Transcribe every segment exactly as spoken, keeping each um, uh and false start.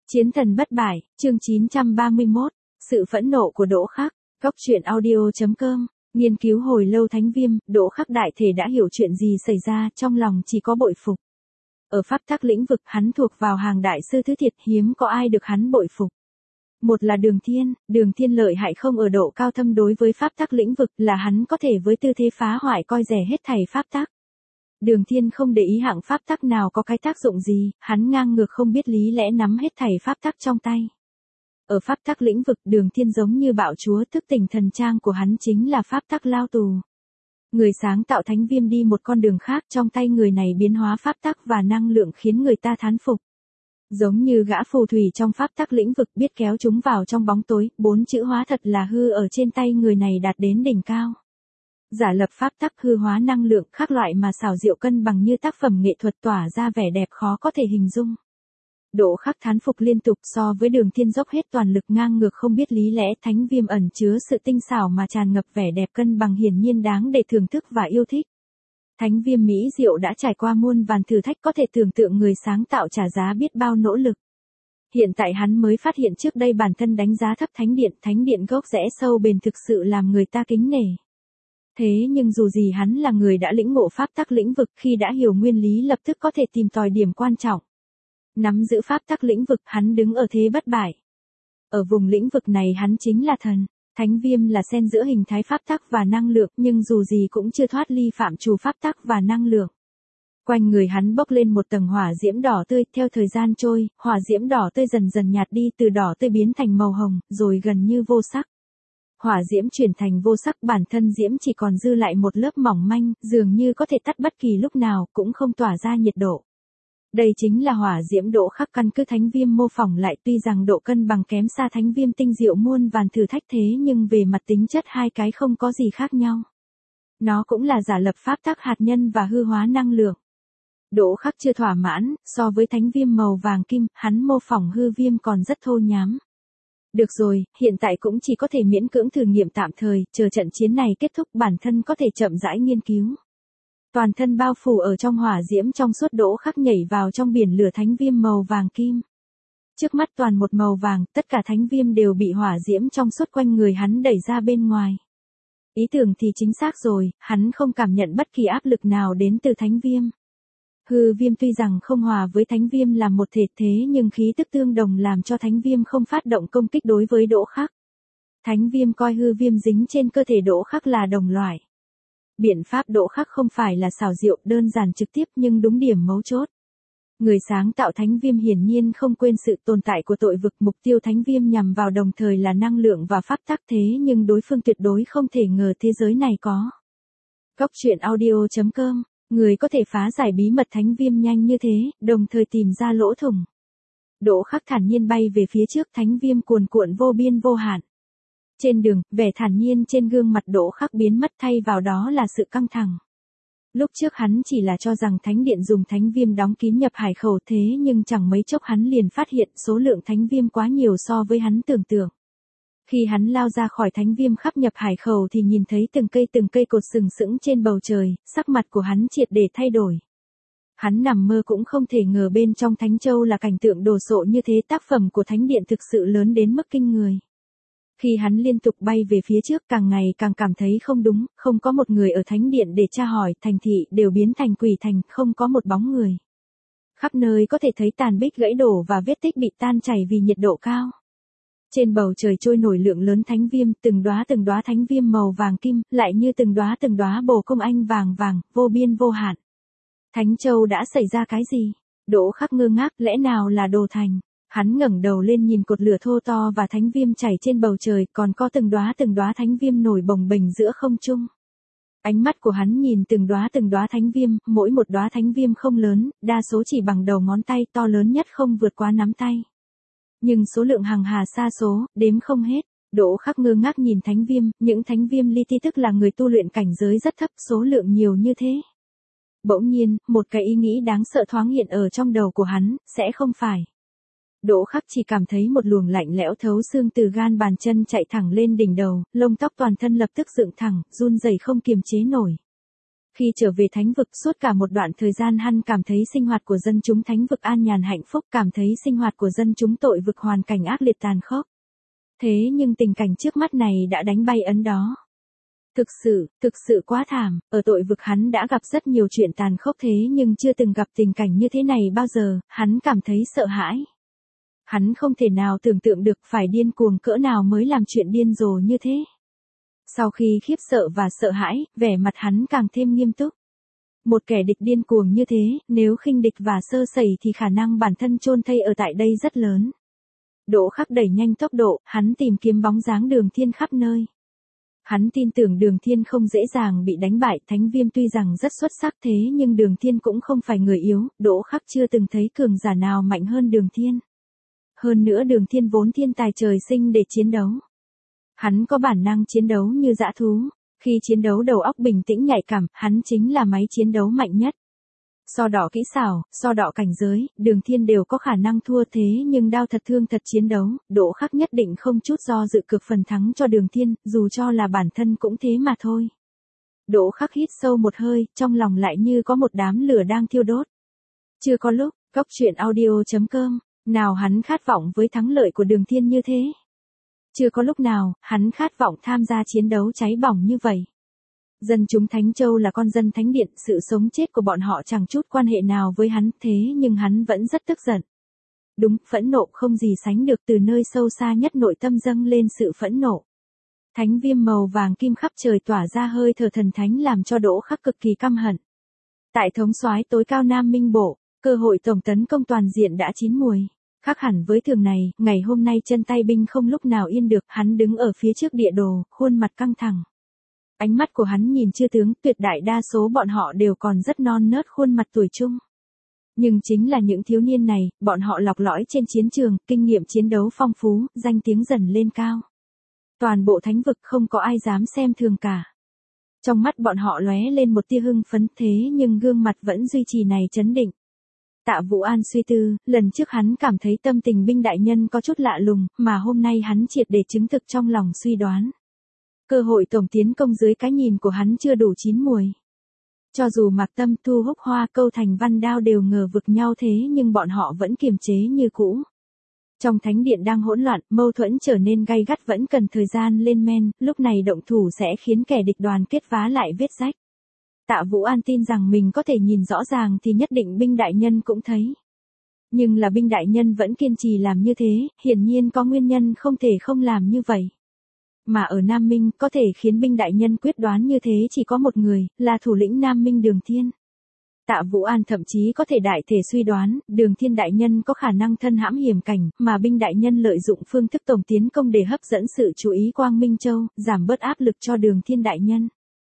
Chiến thần bất bại, chương chín trăm ba mươi mốt, sự phẫn nộ của Đỗ Khắc, Cốc truyện audio chấm com, nghiên cứu hồi lâu Thánh Viêm, Đỗ Khắc đại thể đã hiểu chuyện gì xảy ra, trong lòng chỉ có bội phục. Ở pháp tắc lĩnh vực, hắn thuộc vào hàng đại sư thứ thiệt, hiếm có ai được hắn bội phục. Một là Đường Thiên, Đường Thiên lợi hại không ở độ cao thâm đối với pháp tắc lĩnh vực, là hắn có thể với tư thế phá hoại coi rẻ hết thảy pháp tắc. Đường Thiên không để ý hạng pháp tắc nào có cái tác dụng gì, hắn ngang ngược không biết lý lẽ nắm hết thảy pháp tắc trong tay. Ở pháp tắc lĩnh vực, Đường Thiên giống như bạo chúa, thức tỉnh thần trang của hắn chính là pháp tắc lao tù. Người sáng tạo Thánh Viêm đi một con đường khác, trong tay người này biến hóa pháp tắc và năng lượng khiến người ta thán phục. Giống như gã phù thủy trong pháp tắc lĩnh vực biết kéo chúng vào trong bóng tối, bốn chữ hóa thật là hư ở trên tay người này đạt đến đỉnh cao. Giả lập pháp tắc hư hóa năng lượng khác loại mà xảo diệu cân bằng như tác phẩm nghệ thuật tỏa ra vẻ đẹp khó có thể hình dung. Đỗ Khắc thán phục liên tục, so với Đường Thiên dốc hết toàn lực ngang ngược không biết lý lẽ, Thánh Viêm ẩn chứa sự tinh xảo mà tràn ngập vẻ đẹp cân bằng hiển nhiên đáng để thưởng thức và yêu thích. Thánh Viêm mỹ diệu đã trải qua muôn vàn thử thách, có thể tưởng tượng người sáng tạo trả giá biết bao nỗ lực. Hiện tại hắn mới phát hiện trước đây bản thân đánh giá thấp Thánh Điện, Thánh Điện gốc rẽ sâu bền thực sự làm người ta kính nể. Thế nhưng dù gì hắn là người đã lĩnh ngộ pháp tắc lĩnh vực, khi đã hiểu nguyên lý lập tức có thể tìm tòi điểm quan trọng. Nắm giữ pháp tắc lĩnh vực, hắn đứng ở thế bất bại. Ở vùng lĩnh vực này hắn chính là thần. Thánh Viêm là xen giữa hình thái pháp tắc và năng lượng, nhưng dù gì cũng chưa thoát ly phạm trù pháp tắc và năng lượng. Quanh người hắn bốc lên một tầng hỏa diễm đỏ tươi, theo thời gian trôi, hỏa diễm đỏ tươi dần dần nhạt đi, từ đỏ tươi biến thành màu hồng, rồi gần như vô sắc. Hỏa diễm chuyển thành vô sắc, bản thân diễm chỉ còn dư lại một lớp mỏng manh, dường như có thể tắt bất kỳ lúc nào, cũng không tỏa ra nhiệt độ. Đây chính là hỏa diễm Đỗ Khắc căn cứ Thánh Viêm mô phỏng lại, tuy rằng độ cân bằng kém xa Thánh Viêm tinh diệu muôn vàn thử thách thế nhưng về mặt tính chất hai cái không có gì khác nhau. Nó cũng là giả lập pháp tắc hạt nhân và hư hóa năng lượng. Đỗ Khắc chưa thỏa mãn, so với Thánh Viêm màu vàng kim, hắn mô phỏng hư viêm còn rất thô nhám. Được rồi, hiện tại cũng chỉ có thể miễn cưỡng thử nghiệm tạm thời, chờ trận chiến này kết thúc bản thân có thể chậm rãi nghiên cứu. Toàn thân bao phủ ở trong hỏa diễm trong suốt, Đỗ Khắc nhảy vào trong biển lửa Thánh Viêm màu vàng kim. Trước mắt toàn một màu vàng, tất cả Thánh Viêm đều bị hỏa diễm trong suốt quanh người hắn đẩy ra bên ngoài. Ý tưởng thì chính xác rồi, hắn không cảm nhận bất kỳ áp lực nào đến từ Thánh Viêm. Hư viêm tuy rằng không hòa với Thánh Viêm là một thể thế nhưng khí tức tương đồng làm cho Thánh Viêm không phát động công kích đối với Đỗ Khắc. Thánh Viêm coi hư viêm dính trên cơ thể Đỗ Khắc là đồng loại. Biện pháp Đỗ Khắc không phải là xảo diệu, đơn giản trực tiếp nhưng đúng điểm mấu chốt. Người sáng tạo Thánh Viêm hiển nhiên không quên sự tồn tại của tội vực, mục tiêu Thánh Viêm nhằm vào đồng thời là năng lượng và pháp tắc, thế nhưng đối phương tuyệt đối không thể ngờ thế giới này có. Cốc truyện audio chấm com, người có thể phá giải bí mật Thánh Viêm nhanh như thế, đồng thời tìm ra lỗ thủng. Đỗ Khắc thản nhiên bay về phía trước, Thánh Viêm cuồn cuộn vô biên vô hạn. Trên đường, vẻ thản nhiên trên gương mặt Đỗ Khắc biến mất, thay vào đó là sự căng thẳng. Lúc trước hắn chỉ là cho rằng Thánh Điện dùng Thánh Viêm đóng kín nhập hải khẩu, thế nhưng chẳng mấy chốc hắn liền phát hiện số lượng Thánh Viêm quá nhiều so với hắn tưởng tượng. Khi hắn lao ra khỏi Thánh Viêm khắp nhập hải khẩu thì nhìn thấy từng cây từng cây cột sừng sững trên bầu trời, sắc mặt của hắn triệt để thay đổi. Hắn nằm mơ cũng không thể ngờ bên trong Thánh Châu là cảnh tượng đồ sộ như thế, tác phẩm của Thánh Điện thực sự lớn đến mức kinh người. Khi hắn liên tục bay về phía trước, càng ngày càng cảm thấy không đúng, không có một người ở Thánh Điện để tra hỏi, thành thị đều biến thành quỷ thành, không có một bóng người. Khắp nơi có thể thấy tàn bích gãy đổ và vết tích bị tan chảy vì nhiệt độ cao. Trên bầu trời trôi nổi lượng lớn Thánh Viêm, từng đóa từng đóa Thánh Viêm màu vàng kim, lại như từng đóa từng đóa bồ công anh vàng vàng, vô biên vô hạn. Thánh Châu đã xảy ra cái gì? Đỗ Khắc ngơ ngác, lẽ nào là đồ thành? Hắn ngẩng đầu lên nhìn cột lửa thô to và Thánh Viêm chảy trên bầu trời, còn có từng đóa từng đóa Thánh Viêm nổi bồng bềnh giữa không trung. Ánh mắt của hắn nhìn từng đóa từng đóa Thánh Viêm, mỗi một đóa Thánh Viêm không lớn, đa số chỉ bằng đầu ngón tay, to lớn nhất không vượt quá nắm tay. Nhưng số lượng hàng hà sa số, đếm không hết. Đỗ Khắc ngơ ngác nhìn Thánh Viêm, những Thánh Viêm li ti tức là người tu luyện cảnh giới rất thấp, số lượng nhiều như thế. Bỗng nhiên, một cái ý nghĩ đáng sợ thoáng hiện ở trong đầu của hắn, sẽ không phải. Đỗ Khắc chỉ cảm thấy một luồng lạnh lẽo thấu xương từ gan bàn chân chạy thẳng lên đỉnh đầu, lông tóc toàn thân lập tức dựng thẳng, run rẩy không kiềm chế nổi. Khi trở về thánh vực suốt cả một đoạn thời gian hắn cảm thấy sinh hoạt của dân chúng thánh vực an nhàn hạnh phúc, cảm thấy sinh hoạt của dân chúng tội vực hoàn cảnh ác liệt tàn khốc. Thế nhưng tình cảnh trước mắt này đã đánh bay ấn đó. Thực sự, thực sự quá thảm, ở tội vực hắn đã gặp rất nhiều chuyện tàn khốc thế nhưng chưa từng gặp tình cảnh như thế này bao giờ, hắn cảm thấy sợ hãi. Hắn không thể nào tưởng tượng được phải điên cuồng cỡ nào mới làm chuyện điên rồ như thế. Sau khi khiếp sợ và sợ hãi, vẻ mặt hắn càng thêm nghiêm túc. Một kẻ địch điên cuồng như thế, nếu khinh địch và sơ sẩy thì khả năng bản thân chôn thây ở tại đây rất lớn. Đỗ Khắc đẩy nhanh tốc độ, hắn tìm kiếm bóng dáng Đường Thiên khắp nơi. Hắn tin tưởng Đường Thiên không dễ dàng bị đánh bại, Thánh Viêm tuy rằng rất xuất sắc thế nhưng Đường Thiên cũng không phải người yếu, Đỗ Khắc chưa từng thấy cường giả nào mạnh hơn Đường Thiên. Hơn nữa Đường Thiên vốn thiên tài trời sinh để chiến đấu. Hắn có bản năng chiến đấu như dã thú, khi chiến đấu đầu óc bình tĩnh nhạy cảm, hắn chính là máy chiến đấu mạnh nhất. So đỏ kỹ xảo, so đỏ cảnh giới, Đường Thiên đều có khả năng thua thế nhưng đao thật thương thật chiến đấu, Đỗ Khắc nhất định không chút do dự cược phần thắng cho Đường Thiên, dù cho là bản thân cũng thế mà thôi. Đỗ Khắc hít sâu một hơi, trong lòng lại như có một đám lửa đang thiêu đốt. Chưa có lúc, Cốc truyện audio chấm com, nào hắn khát vọng với thắng lợi của Đường Thiên như thế. Chưa có lúc nào, hắn khát vọng tham gia chiến đấu cháy bỏng như vậy. Dân chúng Thánh Châu là con dân Thánh Điện, sự sống chết của bọn họ chẳng chút quan hệ nào với hắn, thế nhưng hắn vẫn rất tức giận. Đúng, phẫn nộ không gì sánh được, từ nơi sâu xa nhất nội tâm dâng lên sự phẫn nộ. Thánh viêm màu vàng kim khắp trời tỏa ra hơi thở thần thánh làm cho Đỗ Khắc cực kỳ căm hận. Tại thống soái tối cao Nam Minh Bộ, cơ hội tổng tấn công toàn diện đã chín muồi. Khác hẳn với thường này, ngày hôm nay chân tay binh không lúc nào yên được, hắn đứng ở phía trước địa đồ, khuôn mặt căng thẳng. Ánh mắt của hắn nhìn chư tướng, tuyệt đại đa số bọn họ đều còn rất non nớt, khuôn mặt tuổi trung. Nhưng chính là những thiếu niên này, bọn họ lọc lõi trên chiến trường, kinh nghiệm chiến đấu phong phú, danh tiếng dần lên cao. Toàn bộ thánh vực không có ai dám xem thường cả. Trong mắt bọn họ lóe lên một tia hưng phấn, thế nhưng gương mặt vẫn duy trì này trấn định. Tạ Vũ An suy tư, lần trước hắn cảm thấy tâm tình binh đại nhân có chút lạ lùng, mà hôm nay hắn triệt để chứng thực trong lòng suy đoán. Cơ hội tổng tiến công dưới cái nhìn của hắn chưa đủ chín muồi. Cho dù Mạc Tâm, Thu Húc Hoa, Câu Thành Văn Đao đều ngờ vực nhau thế nhưng bọn họ vẫn kiềm chế như cũ. Trong thánh điện đang hỗn loạn, mâu thuẫn trở nên gay gắt vẫn cần thời gian lên men, lúc này động thủ sẽ khiến kẻ địch đoàn kết vá lại vết rách. Tạ Vũ An tin rằng mình có thể nhìn rõ ràng thì nhất định binh đại nhân cũng thấy. Nhưng là binh đại nhân vẫn kiên trì làm như thế, hiển nhiên có nguyên nhân không thể không làm như vậy. Mà ở Nam Minh, có thể khiến binh đại nhân quyết đoán như thế chỉ có một người, là thủ lĩnh Nam Minh Đường Thiên. Tạ Vũ An thậm chí có thể đại thể suy đoán, Đường Thiên đại nhân có khả năng thân hãm hiểm cảnh, mà binh đại nhân lợi dụng phương thức tổng tiến công để hấp dẫn sự chú ý Quang Minh Châu, giảm bớt áp lực cho Đường Thiên đại nhân.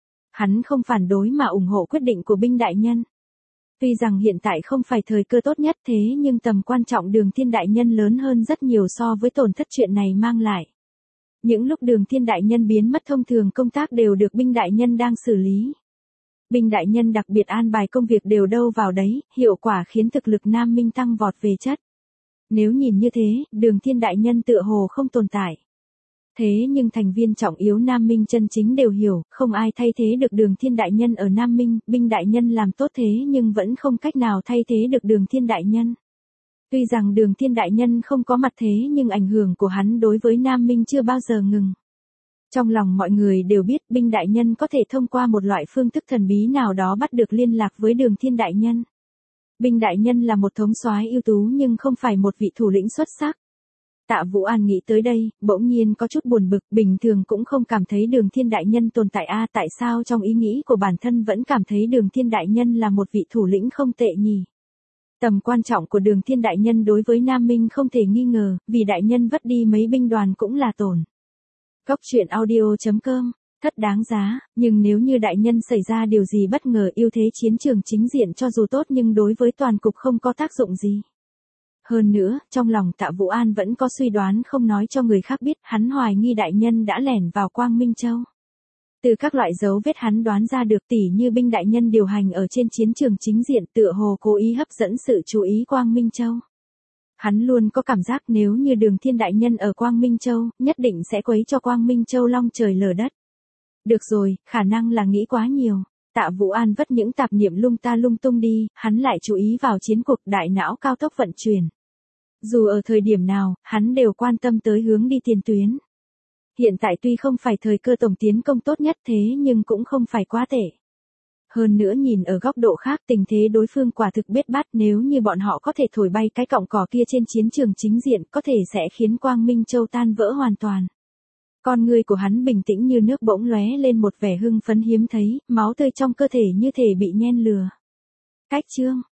Hắn không phản đối mà ủng hộ quyết định của binh đại nhân. Tuy rằng hiện tại không phải thời cơ tốt nhất thế nhưng tầm quan trọng Đường Thiên đại nhân lớn hơn rất nhiều so với tổn thất chuyện này mang lại. Những lúc Đường Thiên đại nhân biến mất thông thường công tác đều được binh đại nhân đang xử lý. Binh đại nhân đặc biệt an bài công việc đều đâu vào đấy, hiệu quả khiến thực lực Nam Minh tăng vọt về chất. Nếu nhìn như thế, Đường Thiên đại nhân tựa hồ không tồn tại. Thế nhưng thành viên trọng yếu Nam Minh chân chính đều hiểu, không ai thay thế được Đường Thiên đại nhân ở Nam Minh, binh đại nhân làm tốt thế nhưng vẫn không cách nào thay thế được Đường Thiên đại nhân. Tuy rằng Đường Thiên đại nhân không có mặt thế nhưng ảnh hưởng của hắn đối với Nam Minh chưa bao giờ ngừng. Trong lòng mọi người đều biết binh đại nhân có thể thông qua một loại phương thức thần bí nào đó bắt được liên lạc với Đường Thiên đại nhân. Binh đại nhân là một thống soái ưu tú nhưng không phải một vị thủ lĩnh xuất sắc. Tạ Vũ An nghĩ tới đây, bỗng nhiên có chút buồn bực, bình thường cũng không cảm thấy Đường Thiên đại nhân tồn tại a, à, tại sao trong ý nghĩ của bản thân vẫn cảm thấy Đường Thiên đại nhân là một vị thủ lĩnh không tệ nhỉ? Tầm quan trọng của Đường Thiên đại nhân đối với Nam Minh không thể nghi ngờ, vì đại nhân vất đi mấy binh đoàn cũng là tổn. Cốc truyện audio chấm com, thất đáng giá, nhưng nếu như đại nhân xảy ra điều gì bất ngờ, ưu thế chiến trường chính diện cho dù tốt nhưng đối với toàn cục không có tác dụng gì. Hơn nữa, trong lòng Tạ Vũ An vẫn có suy đoán không nói cho người khác biết, hắn hoài nghi đại nhân đã lẻn vào Quang Minh Châu. Từ các loại dấu vết hắn đoán ra được tỉ như binh đại nhân điều hành ở trên chiến trường chính diện tựa hồ cố ý hấp dẫn sự chú ý Quang Minh Châu. Hắn luôn có cảm giác nếu như Đường Thiên đại nhân ở Quang Minh Châu, nhất định sẽ quấy cho Quang Minh Châu long trời lở đất. Được rồi, khả năng là nghĩ quá nhiều. Tạ Vũ An vất những tạp niệm lung ta lung tung đi, hắn lại chú ý vào chiến cuộc đại não cao tốc vận chuyển. Dù ở thời điểm nào, hắn đều quan tâm tới hướng đi tiền tuyến. Hiện tại tuy không phải thời cơ tổng tiến công tốt nhất thế nhưng cũng không phải quá tệ. Hơn nữa nhìn ở góc độ khác tình thế đối phương quả thực biết bắt, nếu như bọn họ có thể thổi bay cái cọng cỏ kia trên chiến trường chính diện có thể sẽ khiến Quang Minh Châu tan vỡ hoàn toàn. Con người của hắn bình tĩnh như nước bỗng lóe lên một vẻ hưng phấn hiếm thấy, máu tươi trong cơ thể như thể bị nhen lửa. Cách chương